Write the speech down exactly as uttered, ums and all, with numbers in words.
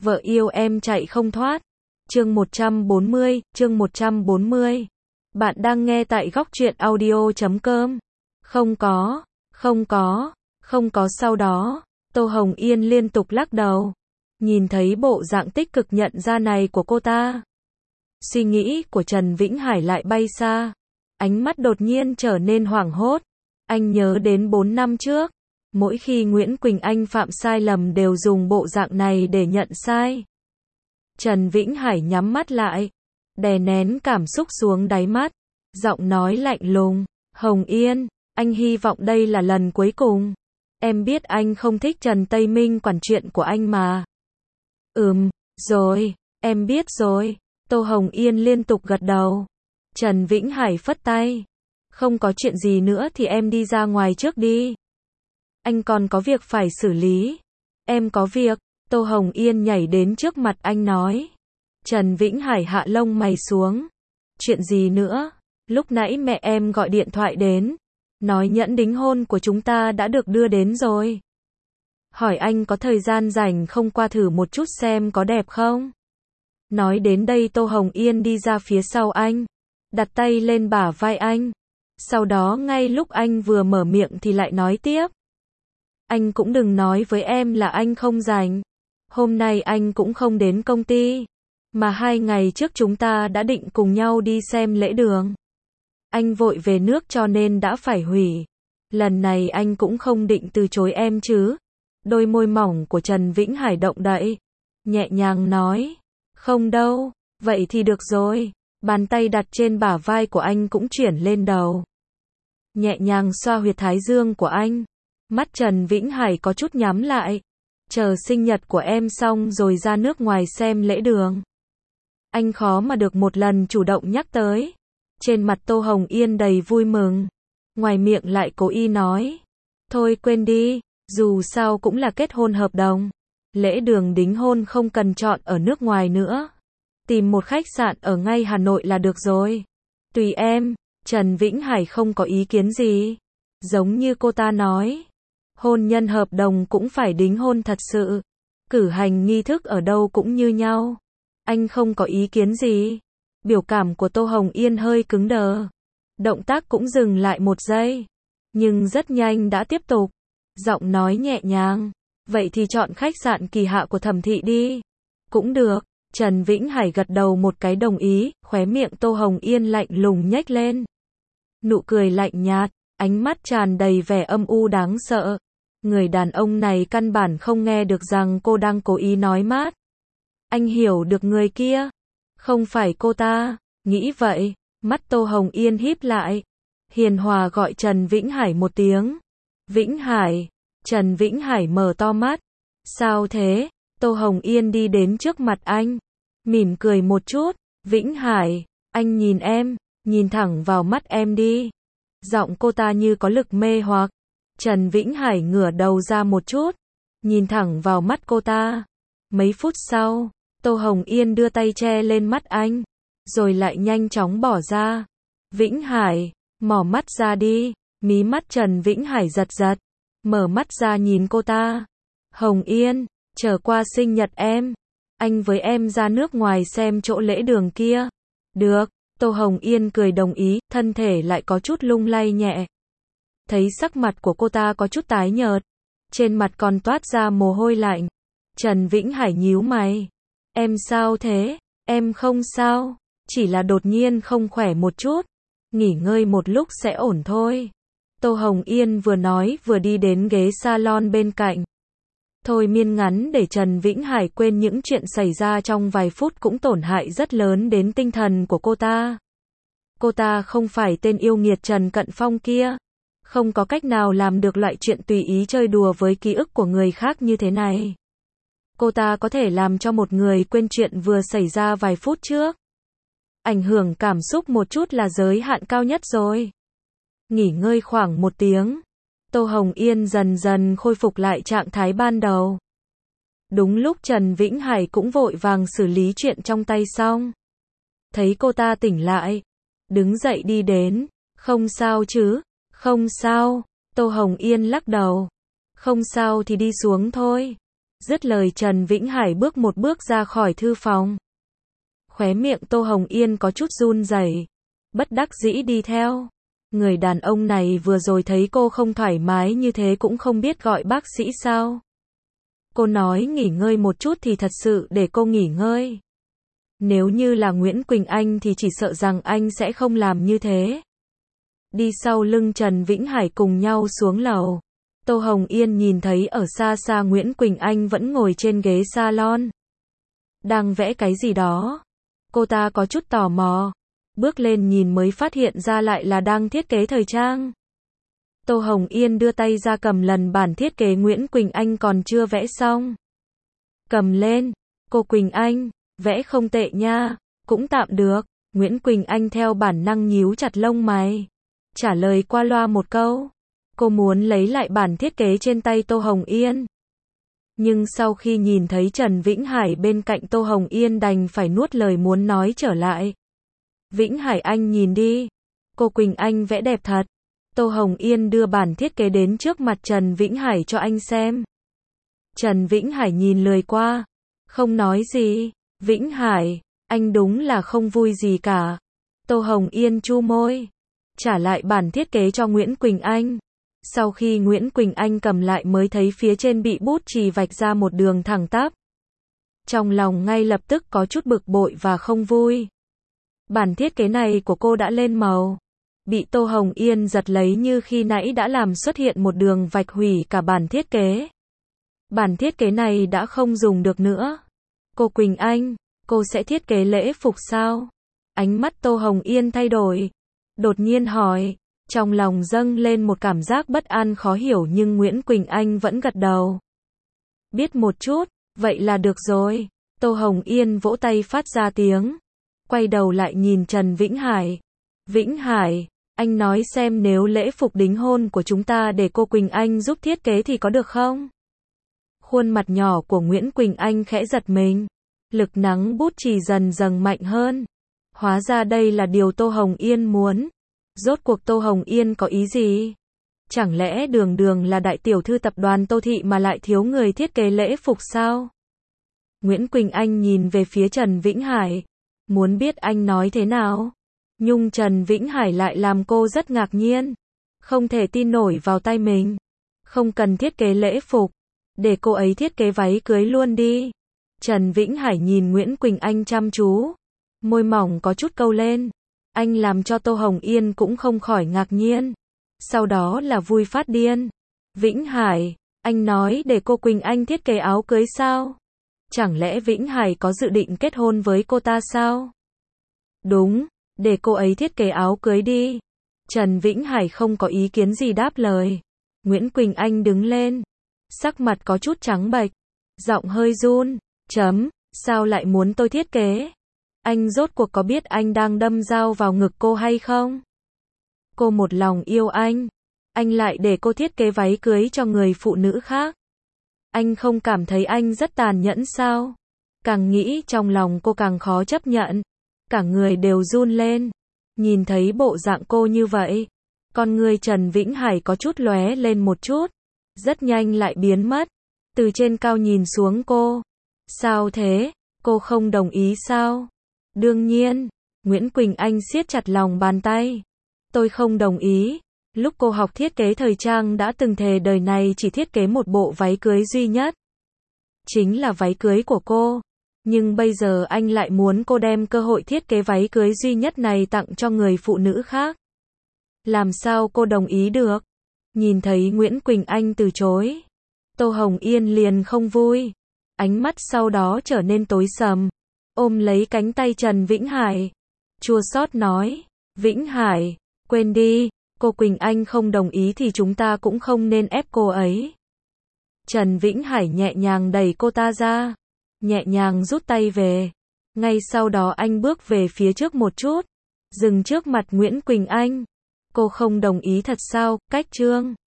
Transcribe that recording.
Vợ yêu em chạy không thoát. Chương một trăm bốn mươi, chương một trăm bốn mươi. Bạn đang nghe tại góc truyện audio chấm com. Không có, không có, không có sau đó, Tô Hồng Yên liên tục lắc đầu. Nhìn thấy bộ dạng tích cực nhận ra này của cô ta, suy nghĩ của Trần Vĩnh Hải lại bay xa. Ánh mắt đột nhiên trở nên hoảng hốt. Anh nhớ đến bốn năm trước, mỗi khi Nguyễn Quỳnh Anh phạm sai lầm đều dùng bộ dạng này để nhận sai. Trần Vĩnh Hải nhắm mắt lại, đè nén cảm xúc xuống đáy mắt, giọng nói lạnh lùng, Hồng Yên, anh hy vọng đây là lần cuối cùng. Em biết anh không thích Trần Tây Minh quản chuyện của anh mà. Ừm, rồi, em biết rồi. Tô Hồng Yên liên tục gật đầu. Trần Vĩnh Hải phất tay. Không có chuyện gì nữa thì em đi ra ngoài trước đi. Anh còn có việc phải xử lý. Em có việc. Tô Hồng Yên nhảy đến trước mặt anh nói. Trần Vĩnh Hải hạ lông mày xuống. Chuyện gì nữa? Lúc nãy mẹ em gọi điện thoại đến, nói nhẫn đính hôn của chúng ta đã được đưa đến rồi. Hỏi anh có thời gian rảnh không qua thử một chút xem có đẹp không? Nói đến đây Tô Hồng Yên đi ra phía sau anh, đặt tay lên bả vai anh. Sau đó ngay lúc anh vừa mở miệng thì lại nói tiếp. Anh cũng đừng nói với em là anh không rảnh. Hôm nay anh cũng không đến công ty, mà hai ngày trước chúng ta đã định cùng nhau đi xem lễ đường. Anh vội về nước cho nên đã phải hủy. Lần này anh cũng không định từ chối em chứ. Đôi môi mỏng của Trần Vĩnh Hải động đậy, nhẹ nhàng nói. Không đâu, vậy thì được rồi. Bàn tay đặt trên bả vai của anh cũng chuyển lên đầu, nhẹ nhàng xoa huyệt thái dương của anh. Mắt Trần Vĩnh Hải có chút nhắm lại. Chờ sinh nhật của em xong rồi ra nước ngoài xem lễ đường. Anh khó mà được một lần chủ động nhắc tới. Trên mặt Tô Hồng Yên đầy vui mừng, ngoài miệng lại cố ý nói. Thôi quên đi, dù sao cũng là kết hôn hợp đồng. Lễ đường đính hôn không cần chọn ở nước ngoài nữa. Tìm một khách sạn ở ngay Hà Nội là được rồi. Tùy em. Trần Vĩnh Hải không có ý kiến gì. Giống như cô ta nói, hôn nhân hợp đồng cũng phải đính hôn thật sự. Cử hành nghi thức ở đâu cũng như nhau. Anh không có ý kiến gì. Biểu cảm của Tô Hồng Yên hơi cứng đờ. Động tác cũng dừng lại một giây. Nhưng rất nhanh đã tiếp tục. Giọng nói nhẹ nhàng. Vậy thì chọn khách sạn Kỳ Hạ của Thẩm thị đi. Cũng được. Trần Vĩnh Hải gật đầu một cái đồng ý. Khóe miệng Tô Hồng Yên lạnh lùng nhếch lên. Nụ cười lạnh nhạt. Ánh mắt tràn đầy vẻ âm u đáng sợ. Người đàn ông này căn bản không nghe được rằng cô đang cố ý nói mát. Anh hiểu được người kia. Không phải cô ta. Nghĩ vậy, mắt Tô Hồng Yên híp lại. Hiền hòa gọi Trần Vĩnh Hải một tiếng. Vĩnh Hải. Trần Vĩnh Hải mở to mắt. Sao thế? Tô Hồng Yên đi đến trước mặt anh, mỉm cười một chút. Vĩnh Hải, anh nhìn em, nhìn thẳng vào mắt em đi. Giọng cô ta như có lực mê hoặc. Trần Vĩnh Hải ngửa đầu ra một chút, nhìn thẳng vào mắt cô ta. Mấy phút sau, Tô Hồng Yên đưa tay che lên mắt anh, rồi lại nhanh chóng bỏ ra. Vĩnh Hải, mỏ mắt ra đi. Mí mắt Trần Vĩnh Hải giật giật, mở mắt ra nhìn cô ta. Hồng Yên, chờ qua sinh nhật em, anh với em ra nước ngoài xem chỗ lễ đường kia. Được. Tô Hồng Yên cười đồng ý, thân thể lại có chút lung lay nhẹ. Thấy sắc mặt của cô ta có chút tái nhợt, trên mặt còn toát ra mồ hôi lạnh. Trần Vĩnh Hải nhíu mày. Em sao thế? Em không sao, chỉ là đột nhiên không khỏe một chút. Nghỉ ngơi một lúc sẽ ổn thôi. Tô Hồng Yên vừa nói vừa đi đến ghế salon bên cạnh. Thôi miên ngắn để Trần Vĩnh Hải quên những chuyện xảy ra trong vài phút cũng tổn hại rất lớn đến tinh thần của cô ta. Cô ta không phải tên yêu nghiệt Trần Cận Phong kia. Không có cách nào làm được loại chuyện tùy ý chơi đùa với ký ức của người khác như thế này. Cô ta có thể làm cho một người quên chuyện vừa xảy ra vài phút trước. Ảnh hưởng cảm xúc một chút là giới hạn cao nhất rồi. Nghỉ ngơi khoảng một tiếng, Tô Hồng Yên dần dần khôi phục lại trạng thái ban đầu. Đúng lúc Trần Vĩnh Hải cũng vội vàng xử lý chuyện trong tay xong. Thấy cô ta tỉnh lại, đứng dậy đi đến. Không sao chứ? Không sao. Tô Hồng Yên lắc đầu. Không sao thì đi xuống thôi. Dứt lời Trần Vĩnh Hải bước một bước ra khỏi thư phòng. Khóe miệng Tô Hồng Yên có chút run rẩy, bất đắc dĩ đi theo. Người đàn ông này vừa rồi thấy cô không thoải mái như thế cũng không biết gọi bác sĩ sao. Cô nói nghỉ ngơi một chút thì thật sự để cô nghỉ ngơi. Nếu như là Nguyễn Quỳnh Anh thì chỉ sợ rằng anh sẽ không làm như thế. Đi sau lưng Trần Vĩnh Hải cùng nhau xuống lầu. Tô Hồng Yên nhìn thấy ở xa xa Nguyễn Quỳnh Anh vẫn ngồi trên ghế salon. Đang vẽ cái gì đó. Cô ta có chút tò mò. Bước lên nhìn mới phát hiện ra lại là đang thiết kế thời trang. Tô Hồng Yên đưa tay ra cầm lần bản thiết kế Nguyễn Quỳnh Anh còn chưa vẽ xong. Cầm lên. Cô Quỳnh Anh, vẽ không tệ nha. Cũng tạm được. Nguyễn Quỳnh Anh theo bản năng nhíu chặt lông mày. Trả lời qua loa một câu. Cô muốn lấy lại bản thiết kế trên tay Tô Hồng Yên. Nhưng sau khi nhìn thấy Trần Vĩnh Hải bên cạnh Tô Hồng Yên đành phải nuốt lời muốn nói trở lại. Vĩnh Hải anh nhìn đi. Cô Quỳnh Anh vẽ đẹp thật. Tô Hồng Yên đưa bản thiết kế đến trước mặt Trần Vĩnh Hải cho anh xem. Trần Vĩnh Hải nhìn lười qua. Không nói gì. Vĩnh Hải, anh đúng là không vui gì cả. Tô Hồng Yên chu môi. Trả lại bản thiết kế cho Nguyễn Quỳnh Anh. Sau khi Nguyễn Quỳnh Anh cầm lại mới thấy phía trên bị bút chì vạch ra một đường thẳng tắp. Trong lòng ngay lập tức có chút bực bội và không vui. Bản thiết kế này của cô đã lên màu. Bị Tô Hồng Yên giật lấy như khi nãy đã làm xuất hiện một đường vạch hủy cả bản thiết kế. Bản thiết kế này đã không dùng được nữa. Cô Quỳnh Anh, cô sẽ thiết kế lễ phục sao? Ánh mắt Tô Hồng Yên thay đổi. Đột nhiên hỏi. Trong lòng dâng lên một cảm giác bất an khó hiểu nhưng Nguyễn Quỳnh Anh vẫn gật đầu. Biết một chút, vậy là được rồi. Tô Hồng Yên vỗ tay phát ra tiếng. Quay đầu lại nhìn Trần Vĩnh Hải. Vĩnh Hải, anh nói xem nếu lễ phục đính hôn của chúng ta để cô Quỳnh Anh giúp thiết kế thì có được không? Khuôn mặt nhỏ của Nguyễn Quỳnh Anh khẽ giật mình. Lực nắng bút chì dần dần mạnh hơn. Hóa ra đây là điều Tô Hồng Yên muốn. Rốt cuộc Tô Hồng Yên có ý gì? Chẳng lẽ đường đường là đại tiểu thư tập đoàn Tô Thị mà lại thiếu người thiết kế lễ phục sao? Nguyễn Quỳnh Anh nhìn về phía Trần Vĩnh Hải. Muốn biết anh nói thế nào? Nhưng Trần Vĩnh Hải lại làm cô rất ngạc nhiên. Không thể tin nổi vào tay mình. Không cần thiết kế lễ phục. Để cô ấy thiết kế váy cưới luôn đi. Trần Vĩnh Hải nhìn Nguyễn Quỳnh Anh chăm chú. Môi mỏng có chút câu lên. Anh làm cho Tô Hồng Yên cũng không khỏi ngạc nhiên. Sau đó là vui phát điên. Vĩnh Hải, anh nói để cô Quỳnh Anh thiết kế áo cưới sao? Chẳng lẽ Vĩnh Hải có dự định kết hôn với cô ta sao? Đúng, để cô ấy thiết kế áo cưới đi. Trần Vĩnh Hải không có ý kiến gì đáp lời. Nguyễn Quỳnh Anh đứng lên. Sắc mặt có chút trắng bệch. Giọng hơi run. Chấm, sao lại muốn tôi thiết kế? Anh rốt cuộc có biết anh đang đâm dao vào ngực cô hay không? Cô một lòng yêu anh. Anh lại để cô thiết kế váy cưới cho người phụ nữ khác. Anh không cảm thấy anh rất tàn nhẫn sao? Càng nghĩ trong lòng cô càng khó chấp nhận. Cả người đều run lên. Nhìn thấy bộ dạng cô như vậy. Con người Trần Vĩnh Hải có chút lóe lên một chút. Rất nhanh lại biến mất. Từ trên cao nhìn xuống cô. Sao thế? Cô không đồng ý sao? Đương nhiên. Nguyễn Quỳnh Anh siết chặt lòng bàn tay. Tôi không đồng ý. Lúc cô học thiết kế thời trang đã từng thề đời này chỉ thiết kế một bộ váy cưới duy nhất. Chính là váy cưới của cô. Nhưng bây giờ anh lại muốn cô đem cơ hội thiết kế váy cưới duy nhất này tặng cho người phụ nữ khác. Làm sao cô đồng ý được? Nhìn thấy Nguyễn Quỳnh Anh từ chối. Tô Hồng Yên liền không vui. Ánh mắt sau đó trở nên tối sầm. Ôm lấy cánh tay Trần Vĩnh Hải. Chua xót nói. Vĩnh Hải, quên đi. Cô Quỳnh Anh không đồng ý thì chúng ta cũng không nên ép cô ấy. Trần Vĩnh Hải nhẹ nhàng đẩy cô ta ra. Nhẹ nhàng rút tay về. Ngay sau đó anh bước về phía trước một chút. Dừng trước mặt Nguyễn Quỳnh Anh. Cô không đồng ý thật sao? Cách Trương.